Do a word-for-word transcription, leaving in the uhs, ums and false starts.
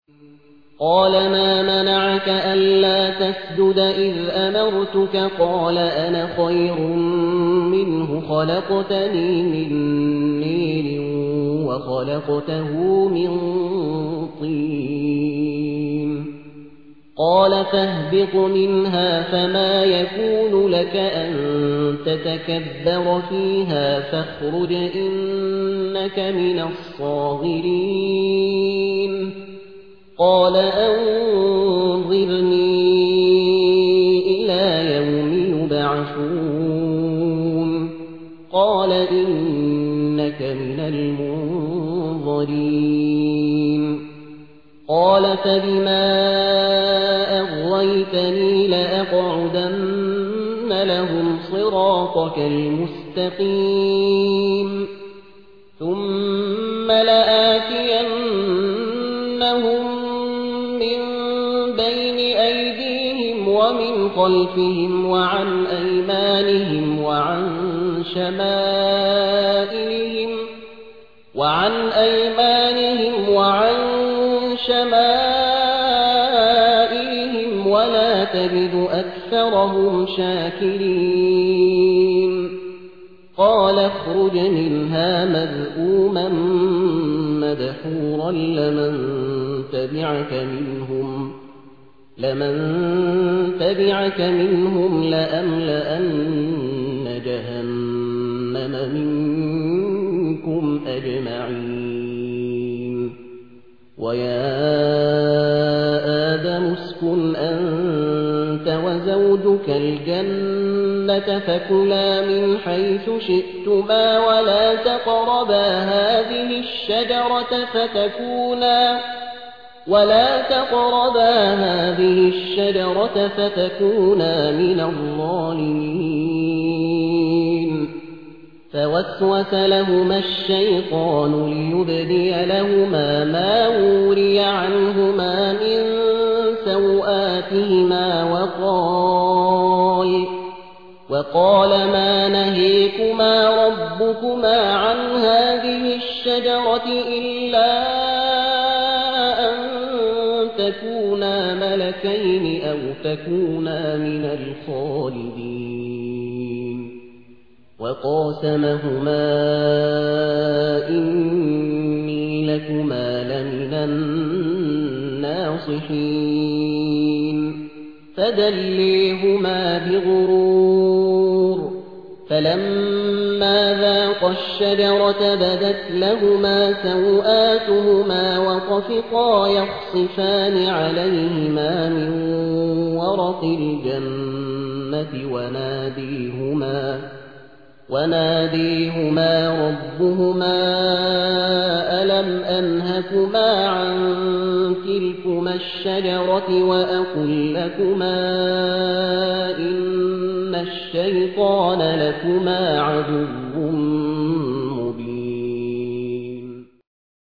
قال ما منعك ألا تسجد إذ أمرتك قال أنا خير منه خلقتني من نير وخلقته من طين قال فاهبط منها فما يكون لك أن تتكبر فيها فاخرج إنك من الصاغرين قال أنظرني إلى يوم يبعثون قال إنك من المنظرين قال فبما أغويتني لأقعدن لهم صراطك المستقيم ثم لآتينهم ومن خلفهم وعن أيمانهم وعن شمائلهم وعن أيمانهم وعن شمائلهم ولا تجد أكثرهم شاكرين قال اخرج منها مذءوما مدحورا لمن تبعك منهم لمن تبعك منهم لأملأن جهنم منكم أجمعين ويا آدم اسكن أنت وزوجك الجنة فكلا من حيث شئتما ولا تقربا هذه الشجرة فتكونا ولا تقربا هذه الشجرة فتكونا من الظالمين فوسوس لهما الشيطان ليبدي لهما ما وري عنهما من سوآتهما وقال وقال ما نهيكما ربكما عن هذه الشجرة إلا تكونا ملكين أو تكونا من الخالدين وقاسمهما إني لكما لمن الناصحين فدليهما بغرور فلما ذاقا الشجرة بدت لهما سوآتهما وطفقا يخصفان عليهما من ورق الجنة وناديهما وناديهما ربهما ألم أنهكما عن تلكما الشجرة وأقل لكما إن الشيطان لكما عدو